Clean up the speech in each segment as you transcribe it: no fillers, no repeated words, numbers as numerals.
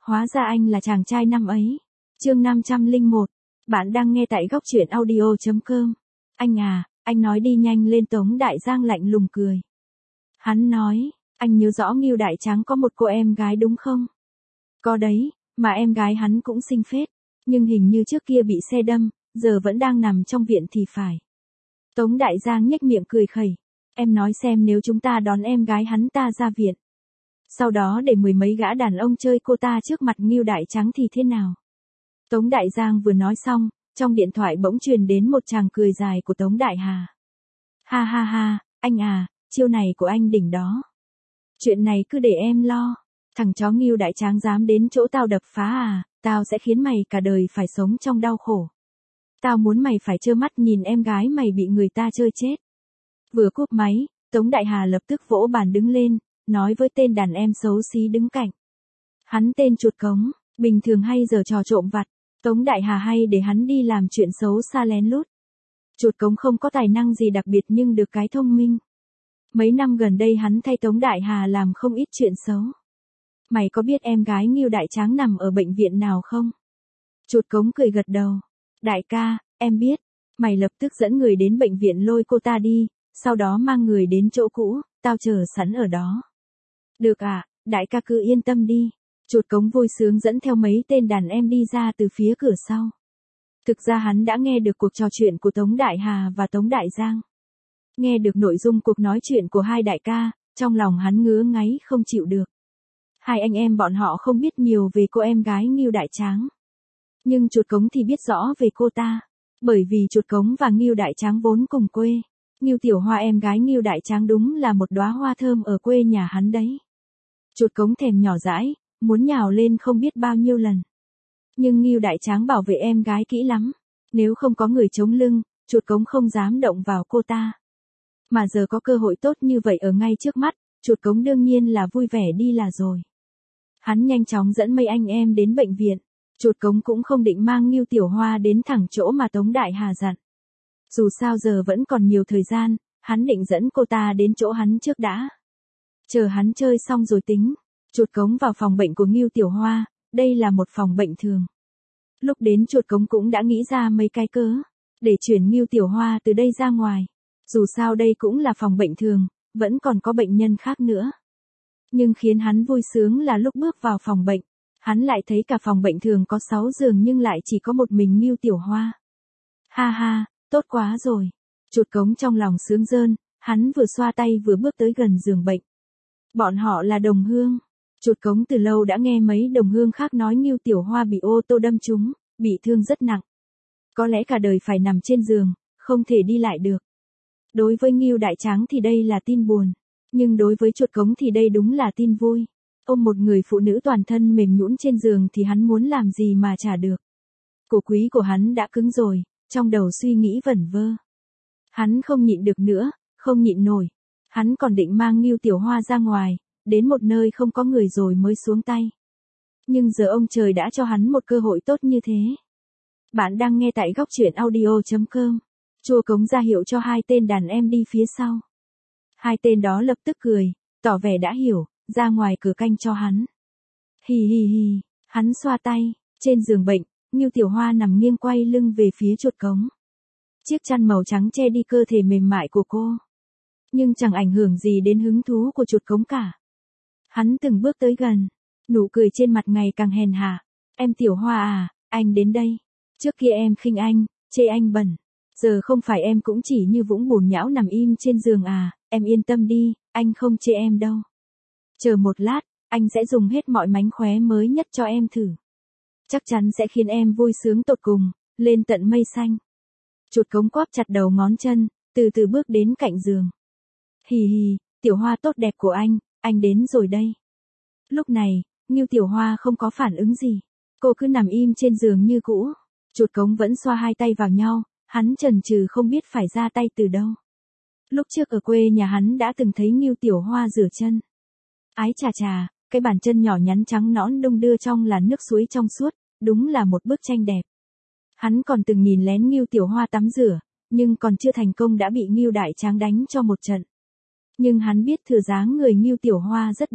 Hóa ra anh là chàng trai năm ấy. Chương 501. Bạn đang nghe tại góc truyện audio.com. Anh à, anh nói đi nhanh lên. Tống Đại Giang lạnh lùng cười. Hắn nói, anh nhớ rõ Ngưu Đại Tráng có một cô em gái đúng không? Có đấy, mà em gái hắn cũng xinh phết, nhưng hình như trước kia bị xe đâm, giờ vẫn đang nằm trong viện thì phải. Tống Đại Giang nhếch miệng cười khẩy. Em nói xem nếu chúng ta đón em gái hắn ta ra viện, sau đó để mười mấy gã đàn ông chơi cô ta trước mặt Ngưu Đại Tráng thì thế nào? Tống Đại Giang vừa nói xong, trong điện thoại bỗng truyền đến một tràng cười dài của Tống Đại Hà. Ha ha ha, anh à, chiêu này của anh đỉnh đó. Chuyện này cứ để em lo. Thằng chó Ngưu Đại Tráng dám đến chỗ tao đập phá à, tao sẽ khiến mày cả đời phải sống trong đau khổ. Tao muốn mày phải trơ mắt nhìn em gái mày bị người ta chơi chết. Vừa cúp máy, Tống Đại Hà lập tức vỗ bàn đứng lên, nói với tên đàn em xấu xí đứng cạnh. Hắn tên Chuột Cống, bình thường hay giở trò trộm vặt, Tống Đại Hà hay để hắn đi làm chuyện xấu xa lén lút. Chuột Cống không có tài năng gì đặc biệt nhưng được cái thông minh. Mấy năm gần đây hắn thay Tống Đại Hà làm không ít chuyện xấu. Mày có biết em gái Ngưu Đại Tráng nằm ở bệnh viện nào không? Chuột Cống cười gật đầu. Đại ca, em biết. Mày lập tức dẫn người đến bệnh viện lôi cô ta đi, sau đó mang người đến chỗ cũ, tao chờ sẵn ở đó. Được à, đại ca cứ yên tâm đi. Chuột Cống vui sướng dẫn theo mấy tên đàn em đi ra từ phía cửa sau. Thực ra hắn đã nghe được cuộc trò chuyện của Tống Đại Hà và Tống Đại Giang. Nghe được nội dung cuộc nói chuyện của hai đại ca, trong lòng hắn ngứa ngáy không chịu được. Hai anh em bọn họ không biết nhiều về cô em gái Ngưu Đại Tráng. Nhưng Chuột Cống thì biết rõ về cô ta. Bởi vì Chuột Cống và Ngưu Đại Tráng vốn cùng quê. Ngưu Tiểu Hoa em gái Ngưu Đại Tráng đúng là một đóa hoa thơm ở quê nhà hắn đấy. Chuột Cống thèm nhỏ dãi, muốn nhào lên không biết bao nhiêu lần. Nhưng Ngưu Đại Tráng bảo vệ em gái kỹ lắm. Nếu không có người chống lưng, Chuột Cống không dám động vào cô ta. Mà giờ có cơ hội tốt như vậy ở ngay trước mắt, Chuột Cống đương nhiên là vui vẻ đi là rồi. Hắn nhanh chóng dẫn mấy anh em đến bệnh viện. Chuột Cống cũng không định mang Ngưu Tiểu Hoa đến thẳng chỗ mà Tống Đại Hà dặn. Dù sao giờ vẫn còn nhiều thời gian, hắn định dẫn cô ta đến chỗ hắn trước đã. Chờ hắn chơi xong rồi tính. Chuột Cống vào phòng bệnh của Ngưu Tiểu Hoa, đây là một phòng bệnh thường. Lúc đến Chuột Cống cũng đã nghĩ ra mấy cái cớ, để chuyển Ngưu Tiểu Hoa từ đây ra ngoài. Dù sao đây cũng là phòng bệnh thường, vẫn còn có bệnh nhân khác nữa. Nhưng khiến hắn vui sướng là lúc bước vào phòng bệnh, hắn lại thấy cả phòng bệnh thường có 6 giường nhưng lại chỉ có một mình Ngưu Tiểu Hoa. Ha ha, tốt quá rồi. Chuột Cống trong lòng sướng rơn, hắn vừa xoa tay vừa bước tới gần giường bệnh. Bọn họ là đồng hương. Chuột Cống từ lâu đã nghe mấy đồng hương khác nói Ngưu Tiểu Hoa bị ô tô đâm trúng, bị thương rất nặng. Có lẽ cả đời phải nằm trên giường, không thể đi lại được. Đối với Ngưu Đại Tráng thì đây là tin buồn. Nhưng đối với Chuột Cống thì đây đúng là tin vui. Ôm một người phụ nữ toàn thân mềm nhũn trên giường thì hắn muốn làm gì mà chả được. Cổ quý của hắn đã cứng rồi, trong đầu suy nghĩ vẩn vơ. Hắn không nhịn được nữa, không nhịn nổi. Hắn còn định mang Ngưu Tiểu Hoa ra ngoài, đến một nơi không có người rồi mới xuống tay. Nhưng giờ ông trời đã cho hắn một cơ hội tốt như thế. Bạn đang nghe tại góc truyện audio.com. Chuột Cống ra hiệu cho hai tên đàn em đi phía sau. Hai tên đó lập tức cười, tỏ vẻ đã hiểu, ra ngoài cửa canh cho hắn. Hì hì hì, hắn xoa tay, trên giường bệnh, Ngưu Tiểu Hoa nằm nghiêng quay lưng về phía Chuột Cống. Chiếc chăn màu trắng che đi cơ thể mềm mại của cô. Nhưng chẳng ảnh hưởng gì đến hứng thú của Chuột Cống cả. Hắn từng bước tới gần, nụ cười trên mặt ngày càng hèn hạ. Em Tiểu Hoa à, anh đến đây. Trước kia em khinh anh, chê anh bẩn. Giờ không phải em cũng chỉ như vũng bùn nhão nằm im trên giường à, em yên tâm đi, anh không chê em đâu. Chờ một lát, anh sẽ dùng hết mọi mánh khóe mới nhất cho em thử. Chắc chắn sẽ khiến em vui sướng tột cùng, lên tận mây xanh. Chuột Cống quắp chặt đầu ngón chân, từ từ bước đến cạnh giường. Hì hì, Tiểu Hoa tốt đẹp của anh đến rồi đây. Lúc này, Ngưu Tiểu Hoa không có phản ứng gì. Cô cứ nằm im trên giường như cũ. Chuột Cống vẫn xoa hai tay vào nhau, hắn chần chừ không biết phải ra tay từ đâu. Lúc trước ở quê nhà hắn đã từng thấy Ngưu Tiểu Hoa rửa chân. Ái chà chà, cái bàn chân nhỏ nhắn trắng nõn đung đưa trong làn nước suối trong suốt, đúng là một bức tranh đẹp. Hắn còn từng nhìn lén Ngưu Tiểu Hoa tắm rửa, nhưng còn chưa thành công đã bị Ngưu Đại Tráng đánh cho một trận. Nhưng hắn biết thừa dáng người Ngưu Tiểu Hoa rất đẹp,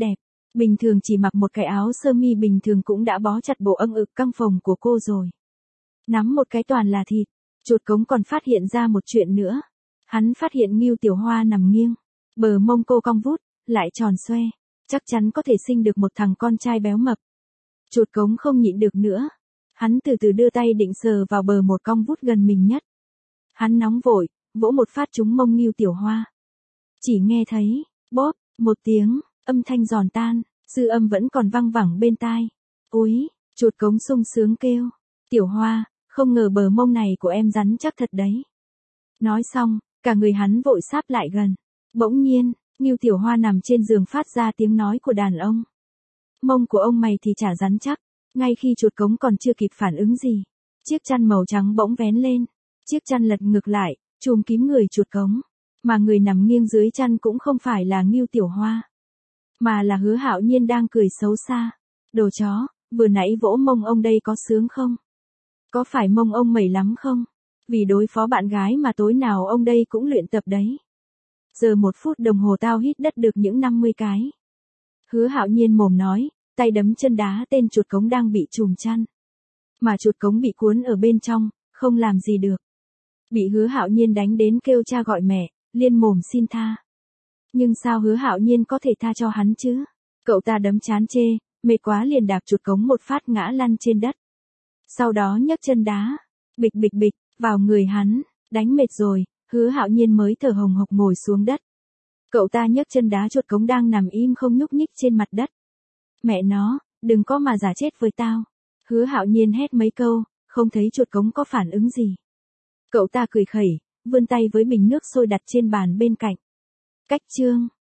Bình thường chỉ mặc một cái áo sơ mi bình thường cũng đã bó chặt bộ âng ực căng phồng của cô rồi. Nắm một cái toàn là thịt. Chuột cống còn phát hiện ra một chuyện nữa. Hắn phát hiện Ngưu Tiểu Hoa nằm nghiêng. Bờ mông cô cong vút, lại tròn xoe. Chắc chắn có thể sinh được một thằng con trai béo mập. Chuột cống không nhịn được nữa. Hắn từ từ đưa tay định sờ vào bờ một cong vút gần mình nhất. Hắn nóng vội, vỗ một phát trúng mông Ngưu Tiểu Hoa. Chỉ nghe thấy, bóp, một tiếng, âm thanh giòn tan, dư âm vẫn còn văng vẳng bên tai. Úi, chuột cống sung sướng kêu. Tiểu Hoa, không ngờ bờ mông này của em rắn chắc thật đấy. Nói xong, cả người hắn vội sáp lại gần. Bỗng nhiên, Ngưu Tiểu Hoa nằm trên giường phát ra tiếng nói của đàn ông. Mông của ông mày thì chả rắn chắc. Ngay khi chuột cống còn chưa kịp phản ứng gì, chiếc chăn màu trắng bỗng vén lên. Chiếc chăn lật ngược lại, trùm kín người chuột cống. Mà người nằm nghiêng dưới chăn cũng không phải là Ngưu Tiểu Hoa, mà là Hứa Hạo Nhiên đang cười xấu xa. Đồ chó, vừa nãy vỗ mông ông đây có sướng không? Có phải mông ông mẩy lắm không? Vì đối phó bạn gái mà tối nào ông đây cũng luyện tập đấy. Giờ 1 phút đồng hồ tao hít đất được những 50 cái. Hứa Hạo Nhiên mồm nói, tay đấm chân đá tên chuột cống đang bị trùm chăn. Mà chuột cống bị cuốn ở bên trong, không làm gì được. Bị Hứa Hạo Nhiên đánh đến kêu cha gọi mẹ, liên mồm xin tha. Nhưng sao Hứa Hạo Nhiên có thể tha cho hắn chứ? Cậu ta đấm chán chê, mệt quá liền đạp chuột cống một phát ngã lăn trên đất. Sau đó nhấc chân đá, bịch bịch bịch, vào người hắn, đánh mệt rồi, Hứa Hạo Nhiên mới thở hồng hộc ngồi xuống đất. Cậu ta nhấc chân đá chuột cống đang nằm im không nhúc nhích trên mặt đất. Mẹ nó, đừng có mà giả chết với tao. Hứa Hạo Nhiên hét mấy câu, không thấy chuột cống có phản ứng gì. Cậu ta cười khẩy, vươn tay với bình nước sôi đặt trên bàn bên cạnh. Cách chương